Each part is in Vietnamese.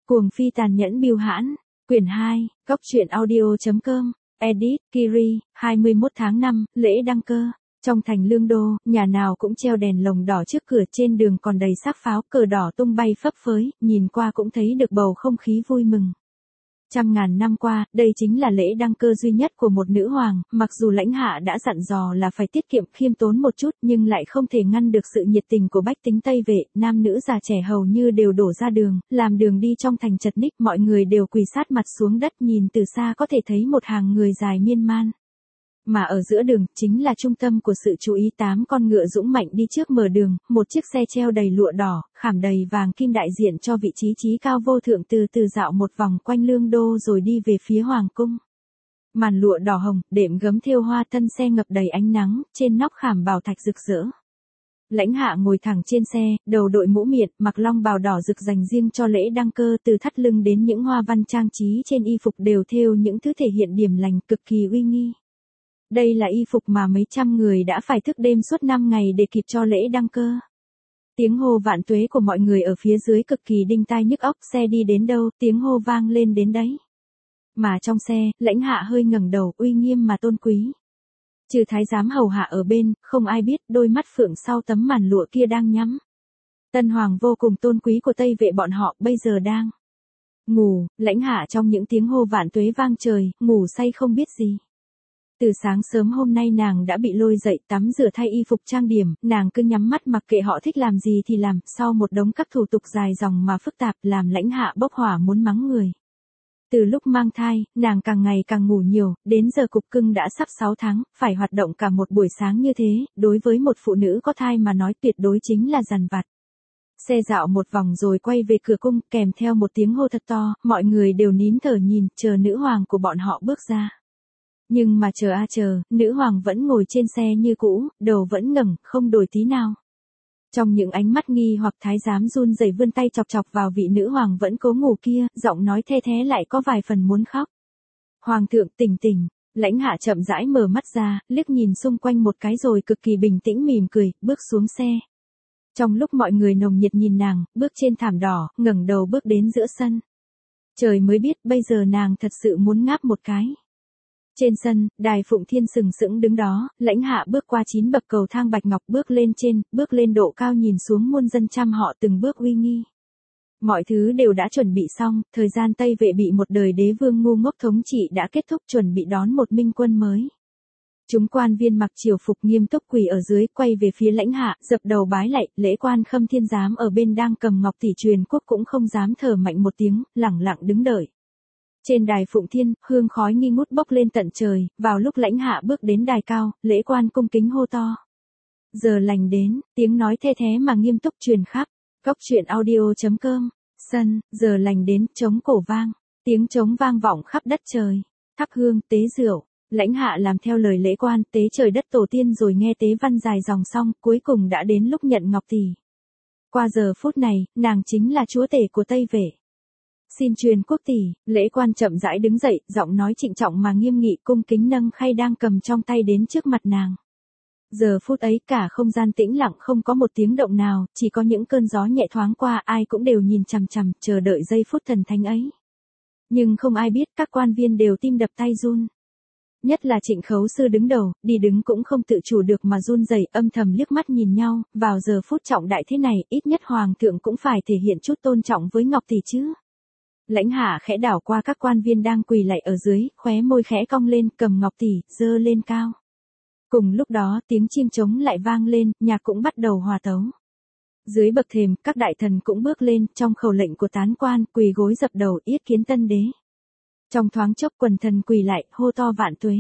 Cuồng phi tàn nhẫn bưu hãn, quyển 2, góc truyện audio.com, edit, Kiri, 21 tháng 5, lễ đăng cơ. Trong thành Lương Đô, nhà nào cũng treo đèn lồng đỏ trước cửa, trên đường còn đầy xác pháo, cờ đỏ tung bay phấp phới, nhìn qua cũng thấy được bầu không khí vui mừng. Trăm ngàn năm qua, đây chính là lễ đăng cơ duy nhất của một nữ hoàng, mặc dù lãnh hạ đã dặn dò là phải tiết kiệm khiêm tốn một chút nhưng lại không thể ngăn được sự nhiệt tình của bách tính Tây Vệ, nam nữ già trẻ hầu như đều đổ ra đường, làm đường đi trong thành chật ních, mọi người đều quỳ sát mặt xuống đất, nhìn từ xa có thể thấy một hàng người dài miên man. Mà ở giữa đường, chính là trung tâm của sự chú ý, 8 con ngựa dũng mạnh đi trước mở đường, một chiếc xe treo đầy lụa đỏ, khảm đầy vàng kim đại diện cho vị trí chí cao vô thượng, từ từ dạo một vòng quanh Lương Đô rồi đi về phía Hoàng cung. Màn lụa đỏ hồng, đệm gấm thêu hoa, thân xe ngập đầy ánh nắng, trên nóc khảm bảo thạch rực rỡ. Lãnh hạ ngồi thẳng trên xe, đầu đội mũ miện, mặc long bào đỏ rực dành riêng cho lễ đăng cơ, từ thắt lưng đến những hoa văn trang trí trên y phục đều thêu những thứ thể hiện điểm lành, cực kỳ uy nghi. Đây là y phục mà mấy trăm người đã phải thức đêm suốt 5 ngày để kịp cho lễ đăng cơ. Tiếng hô vạn tuế của mọi người ở phía dưới cực kỳ đinh tai nhức óc, xe đi đến đâu, tiếng hô vang lên đến đấy. Mà trong xe, lãnh hạ hơi ngẩng đầu, uy nghiêm mà tôn quý. Trừ thái giám hầu hạ ở bên, không ai biết đôi mắt phượng sau tấm màn lụa kia đang nhắm. Tân hoàng vô cùng tôn quý của Tây Vệ bọn họ bây giờ đang ngủ, lãnh hạ trong những tiếng hô vạn tuế vang trời, ngủ say không biết gì. Từ sáng sớm hôm nay nàng đã bị lôi dậy, tắm rửa thay y phục trang điểm, nàng cứ nhắm mắt mặc kệ họ thích làm gì thì làm, sau một đống các thủ tục dài dòng mà phức tạp làm lãnh hạ bốc hỏa muốn mắng người. Từ lúc mang thai, nàng càng ngày càng ngủ nhiều, đến giờ cục cưng đã sắp 6 tháng, phải hoạt động cả một buổi sáng như thế, đối với một phụ nữ có thai mà nói tuyệt đối chính là dằn vặt. Xe dạo một vòng rồi quay về cửa cung, kèm theo một tiếng hô thật to, mọi người đều nín thở nhìn, chờ nữ hoàng của bọn họ bước ra. Nhưng mà chờ a chờ, nữ hoàng vẫn ngồi trên xe như cũ, đầu vẫn ngẩng, không đổi tí nào. Trong những ánh mắt nghi hoặc, thái giám run rẩy vươn tay chọc chọc vào vị nữ hoàng vẫn cố ngủ kia, giọng nói the thé lại có vài phần muốn khóc. Hoàng thượng tỉnh tỉnh, lãnh hạ chậm rãi mở mắt ra, liếc nhìn xung quanh một cái rồi cực kỳ bình tĩnh mỉm cười, bước xuống xe. Trong lúc mọi người nồng nhiệt nhìn nàng, bước trên thảm đỏ, ngẩng đầu bước đến giữa sân. Trời mới biết bây giờ nàng thật sự muốn ngáp một cái. Trên sân, đài Phụng Thiên sừng sững đứng đó, lãnh hạ bước qua 9 bậc cầu thang bạch ngọc, bước lên trên, bước lên độ cao nhìn xuống muôn dân trăm họ từng bước uy nghi. Mọi thứ đều đã chuẩn bị xong, thời gian Tây Vệ bị một đời đế vương ngu ngốc thống trị đã kết thúc, chuẩn bị đón một minh quân mới. Chúng quan viên mặc triều phục nghiêm túc quỳ ở dưới, quay về phía lãnh hạ, dập đầu bái lạy, lễ quan Khâm Thiên giám ở bên đang cầm ngọc tỷ truyền quốc cũng không dám thở mạnh một tiếng, lẳng lặng đứng đợi. Trên đài Phụng Thiên, hương khói nghi ngút bốc lên tận trời, vào lúc lãnh hạ bước đến đài cao, lễ quan cung kính hô to. Giờ lành đến, tiếng nói the thé mà nghiêm túc truyền khắp, góc truyện audio.com, sân, giờ lành đến, trống cổ vang, tiếng trống vang vọng khắp đất trời, thắp hương, tế rượu, lãnh hạ làm theo lời lễ quan, tế trời đất tổ tiên rồi nghe tế văn dài dòng xong, cuối cùng đã đến lúc nhận ngọc tỷ. Qua giờ phút này, nàng chính là chúa tể của Tây Vệ. Xin truyền quốc tỷ, lễ quan chậm rãi đứng dậy, giọng nói trịnh trọng mà nghiêm nghị, cung kính nâng khay đang cầm trong tay đến trước mặt nàng. Giờ phút ấy cả không gian tĩnh lặng, không có một tiếng động nào, chỉ có những cơn gió nhẹ thoáng qua, ai cũng đều nhìn chằm chằm, chờ đợi giây phút thần thánh ấy. Nhưng không ai biết, các quan viên đều tim đập tay run. Nhất là Trịnh Khấu Sư đứng đầu, đi đứng cũng không tự chủ được mà run rẩy, âm thầm liếc mắt nhìn nhau, vào giờ phút trọng đại thế này, ít nhất hoàng thượng cũng phải thể hiện chút tôn trọng với ngọc tỷ chứ. Lãnh hạ khẽ đảo qua các quan viên đang quỳ lạy ở dưới, khóe môi khẽ cong lên, cầm ngọc tỷ, giơ lên cao. Cùng lúc đó, tiếng chiêng trống lại vang lên, nhạc cũng bắt đầu hòa tấu. Dưới bậc thềm, các đại thần cũng bước lên, trong khẩu lệnh của tán quan, quỳ gối dập đầu yết kiến tân đế. Trong thoáng chốc quần thần quỳ lại, hô to vạn tuế.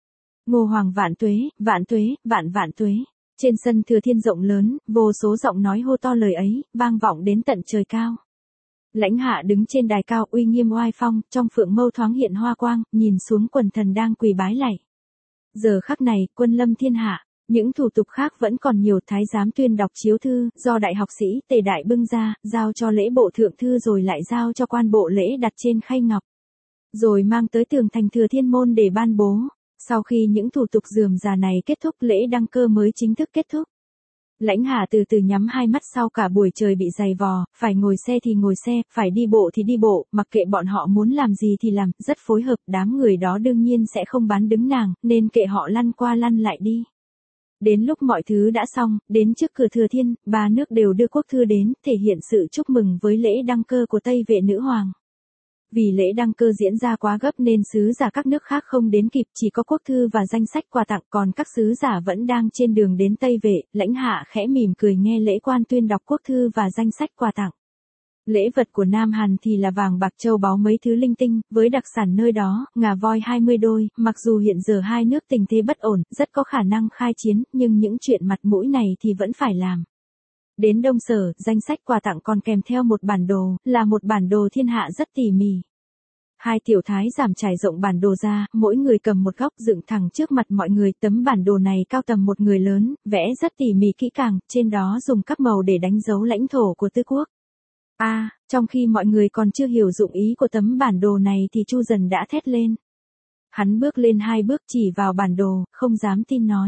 Ngô hoàng vạn tuế, vạn tuế, vạn tuế. Trên sân Thừa Thiên rộng lớn, vô số giọng nói hô to lời ấy, vang vọng đến tận trời cao. Lãnh hạ đứng trên đài cao uy nghiêm oai phong, trong phượng mâu thoáng hiện hoa quang, nhìn xuống quần thần đang quỳ bái lạy. Giờ khắc này, quân lâm thiên hạ, những thủ tục khác vẫn còn nhiều, thái giám tuyên đọc chiếu thư, do đại học sĩ Tề Đại bưng ra, giao cho lễ bộ thượng thư rồi lại giao cho quan bộ lễ đặt trên khay ngọc. Rồi mang tới tường thành Thừa Thiên môn để ban bố. Sau khi những thủ tục rườm rà này kết thúc, lễ đăng cơ mới chính thức kết thúc. Lãnh Hạ từ từ nhắm hai mắt sau cả buổi trời bị giày vò, phải ngồi xe thì ngồi xe, phải đi bộ thì đi bộ, mặc kệ bọn họ muốn làm gì thì làm, rất phối hợp, đám người đó đương nhiên sẽ không bán đứng nàng, nên kệ họ lăn qua lăn lại đi. Đến lúc mọi thứ đã xong, đến trước cửa Thừa Thiên, ba nước đều đưa quốc thư đến, thể hiện sự chúc mừng với lễ đăng cơ của Tây Vệ nữ hoàng. Vì lễ đăng cơ diễn ra quá gấp nên sứ giả các nước khác không đến kịp, chỉ có quốc thư và danh sách quà tặng, còn các sứ giả vẫn đang trên đường đến Tây Vệ. Lãnh Hạ khẽ mỉm cười nghe lễ quan tuyên đọc quốc thư và danh sách quà tặng. Lễ vật của Nam Hàn thì là vàng bạc châu báu mấy thứ linh tinh, với đặc sản nơi đó, ngà voi 20 đôi, mặc dù hiện giờ hai nước tình thế bất ổn, rất có khả năng khai chiến, nhưng những chuyện mặt mũi này thì vẫn phải làm. Đến Đông Sở, danh sách quà tặng còn kèm theo một bản đồ, là một bản đồ thiên hạ rất tỉ mỉ. Hai tiểu thái giám trải rộng bản đồ ra, mỗi người cầm một góc dựng thẳng trước mặt mọi người, tấm bản đồ này cao tầm một người lớn, vẽ rất tỉ mỉ kỹ càng, trên đó dùng các màu để đánh dấu lãnh thổ của tứ quốc. Trong khi mọi người còn chưa hiểu dụng ý của tấm bản đồ này thì Chu Dần đã thét lên. Hắn bước lên hai bước chỉ vào bản đồ, không dám tin nói.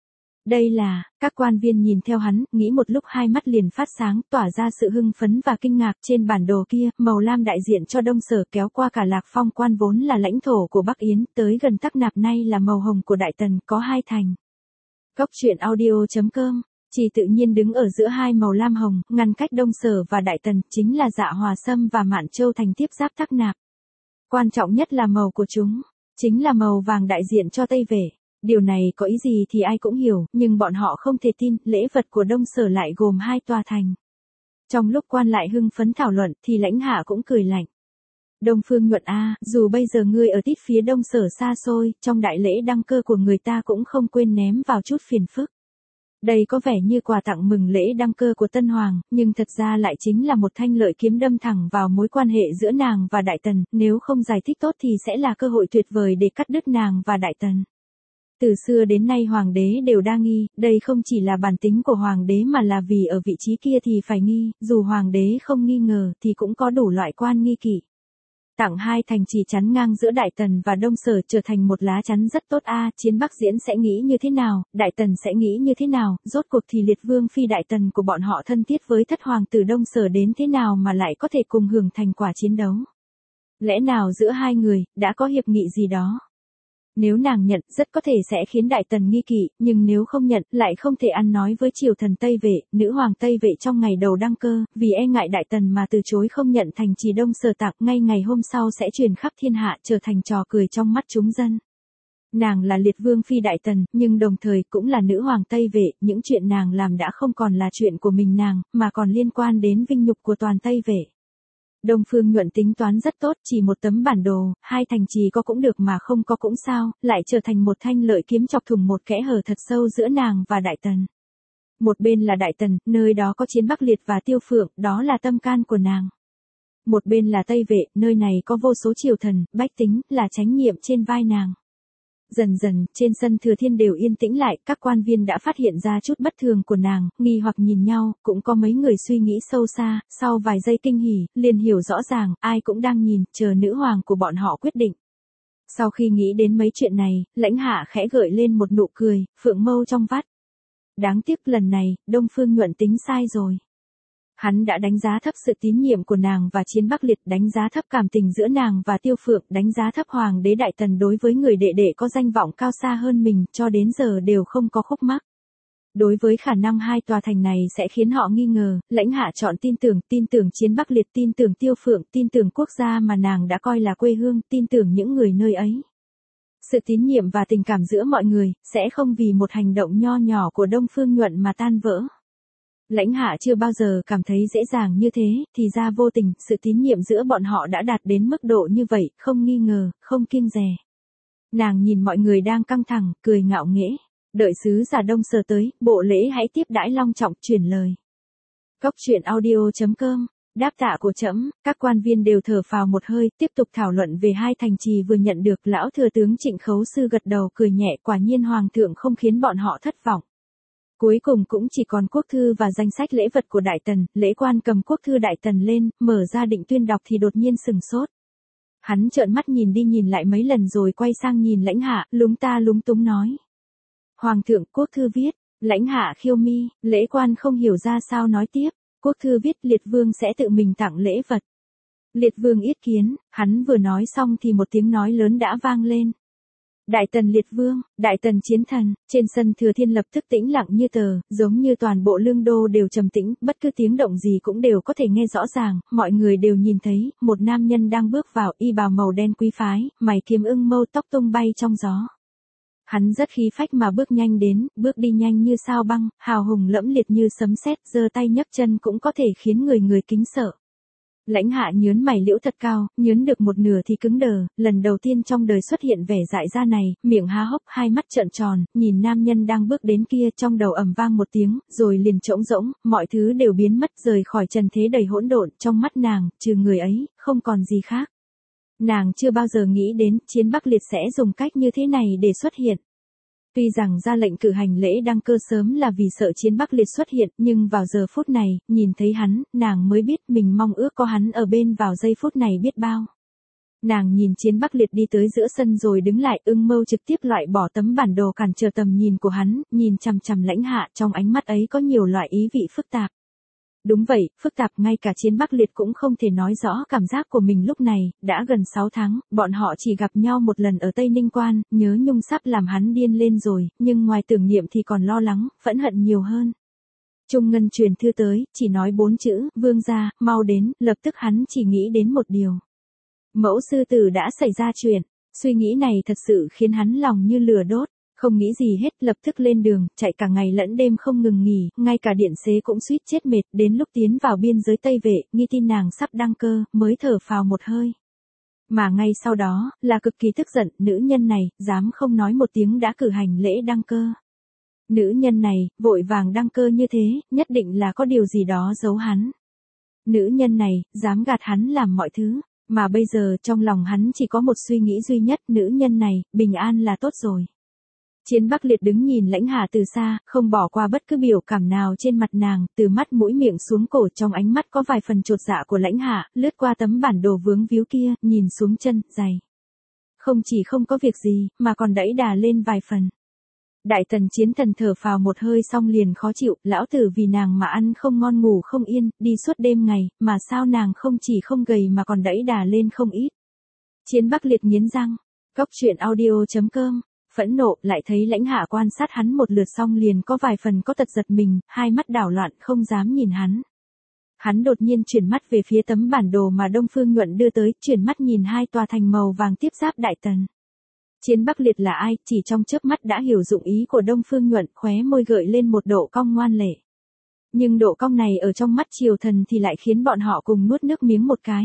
Đây là, các quan viên nhìn theo hắn, nghĩ một lúc hai mắt liền phát sáng, tỏa ra sự hưng phấn và kinh ngạc. Trên bản đồ kia, màu lam đại diện cho Đông Sở kéo qua cả Lạc Phong Quan vốn là lãnh thổ của Bắc Yến, tới gần Tắc Nạp nay là màu hồng của Đại Tần, có hai thành. Cốc truyện audio.com, chỉ tự nhiên đứng ở giữa hai màu lam hồng, ngăn cách Đông Sở và Đại Tần, chính là Dạ Hòa Sâm và Mạn Châu thành tiếp giáp Tắc Nạp. Quan trọng nhất là màu của chúng, chính là màu vàng đại diện cho Tây Vệ. Điều này có ý gì thì ai cũng hiểu, nhưng bọn họ không thể tin, lễ vật của Đông Sở lại gồm hai tòa thành. Trong lúc quan lại hưng phấn thảo luận thì Lãnh Hạ cũng cười lạnh. Đông Phương Nhuận dù bây giờ ngươi ở tít phía Đông Sở xa xôi, trong đại lễ đăng cơ của người ta cũng không quên ném vào chút phiền phức. Đây có vẻ như quà tặng mừng lễ đăng cơ của Tân Hoàng, nhưng thật ra lại chính là một thanh lợi kiếm đâm thẳng vào mối quan hệ giữa nàng và Đại Tần, nếu không giải thích tốt thì sẽ là cơ hội tuyệt vời để cắt đứt nàng và Đại Tần. Từ xưa đến nay hoàng đế đều đa nghi, đây không chỉ là bản tính của hoàng đế mà là vì ở vị trí kia thì phải nghi, dù hoàng đế không nghi ngờ thì cũng có đủ loại quan nghi kỵ. Tặng hai thành trì chắn ngang giữa Đại Tần và Đông Sở trở thành một lá chắn rất tốt chiến Bắc diễn sẽ nghĩ như thế nào, Đại Tần sẽ nghĩ như thế nào, rốt cuộc thì liệt vương phi Đại Tần của bọn họ thân thiết với thất hoàng tử Đông Sở đến thế nào mà lại có thể cùng hưởng thành quả chiến đấu. Lẽ nào giữa hai người, đã có hiệp nghị gì đó? Nếu nàng nhận, rất có thể sẽ khiến Đại Tần nghi kỵ, nhưng nếu không nhận, lại không thể ăn nói với triều thần Tây Vệ, nữ hoàng Tây Vệ trong ngày đầu đăng cơ, vì e ngại Đại Tần mà từ chối không nhận thành trì Đông Sở tặng, ngay ngày hôm sau sẽ truyền khắp thiên hạ, trở thành trò cười trong mắt chúng dân. Nàng là liệt vương phi Đại Tần, nhưng đồng thời cũng là nữ hoàng Tây Vệ, những chuyện nàng làm đã không còn là chuyện của mình nàng, mà còn liên quan đến vinh nhục của toàn Tây Vệ. Đông Phương Nhuận tính toán rất tốt, chỉ một tấm bản đồ, hai thành trì có cũng được mà không có cũng sao, lại trở thành một thanh lợi kiếm chọc thủng một kẽ hở thật sâu giữa nàng và Đại Tần. Một bên là Đại Tần, nơi đó có Chiến Bắc Liệt và Tiêu Phượng, đó là tâm can của nàng. Một bên là Tây Vệ, nơi này có vô số triều thần, bách tính, là trách nhiệm trên vai nàng. Dần dần, trên sân Thừa Thiên đều yên tĩnh lại, các quan viên đã phát hiện ra chút bất thường của nàng, nghi hoặc nhìn nhau, cũng có mấy người suy nghĩ sâu xa, sau vài giây kinh hỉ, liền hiểu rõ ràng, ai cũng đang nhìn, chờ nữ hoàng của bọn họ quyết định. Sau khi nghĩ đến mấy chuyện này, Lãnh Hạ khẽ gợi lên một nụ cười, phượng mâu trong vắt. Đáng tiếc lần này, Đông Phương Nhuận tính sai rồi. Hắn đã đánh giá thấp sự tín nhiệm của nàng và Chiến Bắc Liệt, đánh giá thấp cảm tình giữa nàng và Tiêu Phượng, đánh giá thấp hoàng đế Đại Tần đối với người đệ đệ có danh vọng cao xa hơn mình, cho đến giờ đều không có khúc mắc. Đối với khả năng hai tòa thành này sẽ khiến họ nghi ngờ, Lãnh Hạ chọn tin tưởng Chiến Bắc Liệt, tin tưởng Tiêu Phượng, tin tưởng quốc gia mà nàng đã coi là quê hương, tin tưởng những người nơi ấy. Sự tín nhiệm và tình cảm giữa mọi người, sẽ không vì một hành động nho nhỏ của Đông Phương Nhuận mà tan vỡ. Lãnh Hạ chưa bao giờ cảm thấy dễ dàng như thế, thì ra vô tình, sự tín nhiệm giữa bọn họ đã đạt đến mức độ như vậy, không nghi ngờ, không kiêng dè. Nàng nhìn mọi người đang căng thẳng, cười ngạo nghễ. Đợi sứ giả Đông Sở tới, bộ lễ hãy tiếp đãi long trọng, truyền lời. Cốc truyện audio.com, đáp tạ của trẫm, các quan viên đều thở phào một hơi, tiếp tục thảo luận về hai thành trì vừa nhận được. Lão thừa tướng Trịnh Khấu Sư gật đầu cười nhẹ, quả nhiên hoàng thượng không khiến bọn họ thất vọng. Cuối cùng cũng chỉ còn quốc thư và danh sách lễ vật của Đại Tần, lễ quan cầm quốc thư Đại Tần lên, mở ra định tuyên đọc thì đột nhiên sừng sốt. Hắn trợn mắt nhìn đi nhìn lại mấy lần rồi quay sang nhìn Lãnh Hạ, lúng ta lúng túng nói. Hoàng thượng, quốc thư viết, Lãnh Hạ khiêu mi, lễ quan không hiểu ra sao nói tiếp, quốc thư viết Liệt Vương sẽ tự mình tặng lễ vật. Liệt Vương yết kiến, hắn vừa nói xong thì một tiếng nói lớn đã vang lên. Đại tần Liệt Vương, đại tần chiến thần, trên sân Thừa Thiên lập tức tĩnh lặng như tờ, giống như toàn bộ lương đô đều trầm tĩnh, bất cứ tiếng động gì cũng đều có thể nghe rõ ràng, mọi người đều nhìn thấy, một nam nhân đang bước vào, y bào màu đen quý phái, mày kiếm ưng mâu, tóc tung bay trong gió. Hắn rất khí phách mà bước nhanh đến, bước đi nhanh như sao băng, hào hùng lẫm liệt như sấm sét, giơ tay nhấc chân cũng có thể khiến người kính sợ. Lãnh Hạ nhướn mày liễu thật cao, nhướn được một nửa thì cứng đờ, lần đầu tiên trong đời xuất hiện vẻ dại ra này, miệng há hốc, hai mắt trợn tròn, nhìn nam nhân đang bước đến kia, trong đầu ầm vang một tiếng, rồi liền trống rỗng, mọi thứ đều biến mất rời khỏi trần thế đầy hỗn độn, trong mắt nàng, trừ người ấy, không còn gì khác. Nàng chưa bao giờ nghĩ đến chiến Bắc Liệt sẽ dùng cách như thế này để xuất hiện. Tuy rằng ra lệnh cử hành lễ đăng cơ sớm là vì sợ chiến Bắc Liệt xuất hiện, nhưng vào giờ phút này, nhìn thấy hắn, nàng mới biết mình mong ước có hắn ở bên vào giây phút này biết bao. Nàng nhìn chiến Bắc Liệt đi tới giữa sân rồi đứng lại, ưng mâu trực tiếp loại bỏ tấm bản đồ cản trở tầm nhìn của hắn, nhìn chằm chằm Lãnh Hạ, trong ánh mắt ấy có nhiều loại ý vị phức tạp. Đúng vậy, phức tạp, ngay cả chiến Bắc Liệt cũng không thể nói rõ cảm giác của mình lúc này, đã gần 6 tháng, bọn họ chỉ gặp nhau một lần ở Tây Ninh Quan, nhớ nhung sắp làm hắn điên lên rồi, nhưng ngoài tưởng niệm thì còn lo lắng, phẫn hận nhiều hơn. Trung Ngân truyền thư tới, chỉ nói 4 chữ, vương gia, mau đến, lập tức hắn chỉ nghĩ đến một điều. Mẫu sư tử đã xảy ra chuyện, suy nghĩ này thật sự khiến hắn lòng như lửa đốt. Không nghĩ gì hết, lập tức lên đường, chạy cả ngày lẫn đêm không ngừng nghỉ, ngay cả điện xế cũng suýt chết mệt, đến lúc tiến vào biên giới Tây Vệ, nghi tin nàng sắp đăng cơ, mới thở phào một hơi. Mà ngay sau đó, là cực kỳ tức giận, nữ nhân này, dám không nói một tiếng đã cử hành lễ đăng cơ. Nữ nhân này, vội vàng đăng cơ như thế, nhất định là có điều gì đó giấu hắn. Nữ nhân này, dám gạt hắn làm mọi thứ, mà bây giờ trong lòng hắn chỉ có một suy nghĩ duy nhất, nữ nhân này, bình an là tốt rồi. Chiến Bắc Liệt đứng nhìn Lãnh Hạ từ xa, không bỏ qua bất cứ biểu cảm nào trên mặt nàng, từ mắt mũi miệng xuống cổ, trong ánh mắt có vài phần chột dạ của Lãnh Hạ, lướt qua tấm bản đồ vướng víu kia, nhìn xuống chân, giày. Không chỉ không có việc gì, mà còn đẩy đà lên vài phần. Đại tần chiến thần thở phào một hơi xong liền khó chịu, lão tử vì nàng mà ăn không ngon ngủ không yên, đi suốt đêm ngày, mà sao nàng không chỉ không gầy mà còn đẩy đà lên không ít. Chiến Bắc Liệt nghiến răng, Cóc truyện audio.com. Phẫn nộ, lại thấy Lãnh Hạ quan sát hắn một lượt xong liền có vài phần có tật giật mình, hai mắt đảo loạn không dám nhìn hắn. Hắn đột nhiên chuyển mắt về phía tấm bản đồ mà Đông Phương Nhuận đưa tới, chuyển mắt nhìn hai tòa thành màu vàng tiếp giáp Đại Tần. Chiến Bắc Liệt là ai, chỉ trong chớp mắt đã hiểu dụng ý của Đông Phương Nhuận, khóe môi gợi lên một độ cong ngoan lệ. Nhưng độ cong này ở trong mắt triều thần thì lại khiến bọn họ cùng nuốt nước miếng một cái.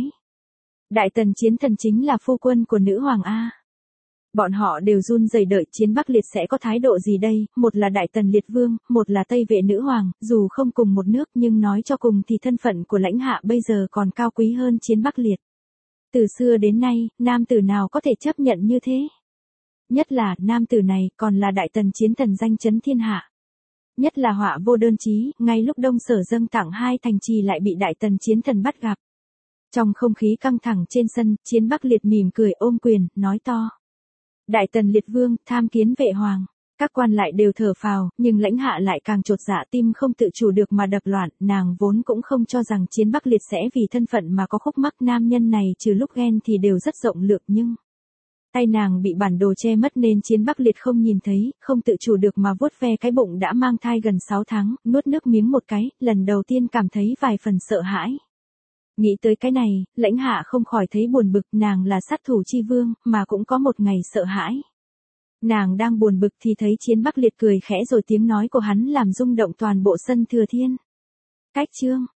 Đại Tần chiến thần chính là phu quân của nữ hoàng A. Bọn họ đều run rẩy đợi chiến Bắc Liệt sẽ có thái độ gì đây, một là Đại Tần Liệt Vương, một là Tây Vệ nữ hoàng, dù không cùng một nước nhưng nói cho cùng thì thân phận của Lãnh Hạ bây giờ còn cao quý hơn chiến Bắc Liệt. Từ xưa đến nay, nam tử nào có thể chấp nhận như thế? Nhất là, nam tử này còn là Đại Tần chiến thần danh chấn thiên hạ. Nhất là họa vô đơn chí, ngay lúc Đông Sở dâng tặng hai thành trì lại bị Đại Tần chiến thần bắt gặp. Trong không khí căng thẳng trên sân, chiến Bắc Liệt mỉm cười ôm quyền, nói to. Đại Tần Liệt Vương, tham kiến vệ hoàng. Các quan lại đều thở phào, nhưng Lãnh Hạ lại càng chột dạ, tim không tự chủ được mà đập loạn, nàng vốn cũng không cho rằng chiến Bắc Liệt sẽ vì thân phận mà có khúc mắc, nam nhân này trừ lúc ghen thì đều rất rộng lượng nhưng tay nàng bị bản đồ che mất nên chiến Bắc Liệt không nhìn thấy, không tự chủ được mà vuốt ve cái bụng đã mang thai gần 6 tháng, nuốt nước miếng một cái, lần đầu tiên cảm thấy vài phần sợ hãi. Nghĩ tới cái này, Lãnh Hạ không khỏi thấy buồn bực, nàng là sát thủ chi vương, mà cũng có một ngày sợ hãi. Nàng đang buồn bực thì thấy chiến Bắc Liệt cười khẽ rồi tiếng nói của hắn làm rung động toàn bộ sân Thừa Thiên. Cách chương